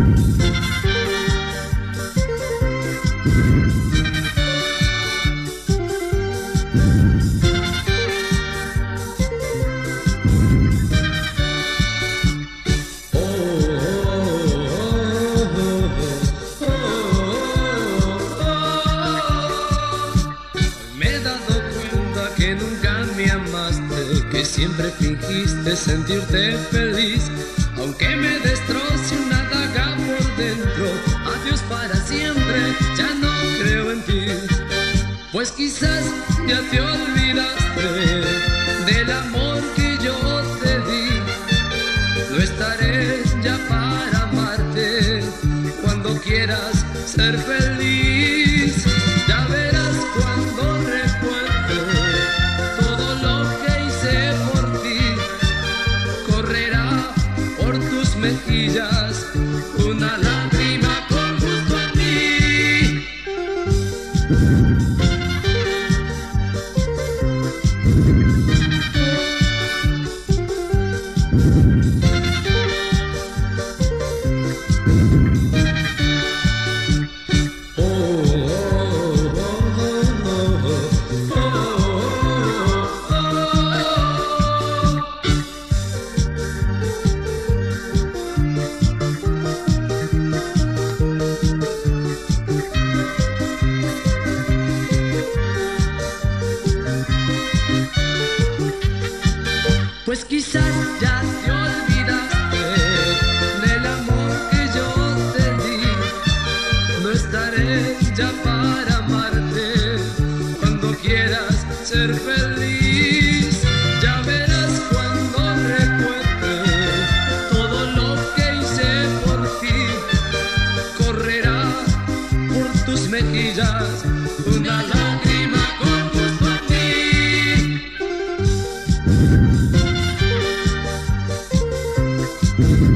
Que siempre fingiste sentirte feliz, aunque me destroce una daga por dentro. Adiós para siempre, ya no creo en ti. Pues quizás ya te olvidaste del amor que yo te di. No estaré ya para amarte cuando quieras ser feliz. Ya verás cuando recuerde todo lo que hice por ti. Correrá por tus mejillas una lágrima con gusto a mí. Pues quizás ya te olvidaste del amor que yo te di. No estaré ya para amarte cuando quieras ser feliz. Ya verás cuando recuerde todo lo que hice por ti. Correrá por tus mejillas una lágrima con gusto a ti. Mm-hmm.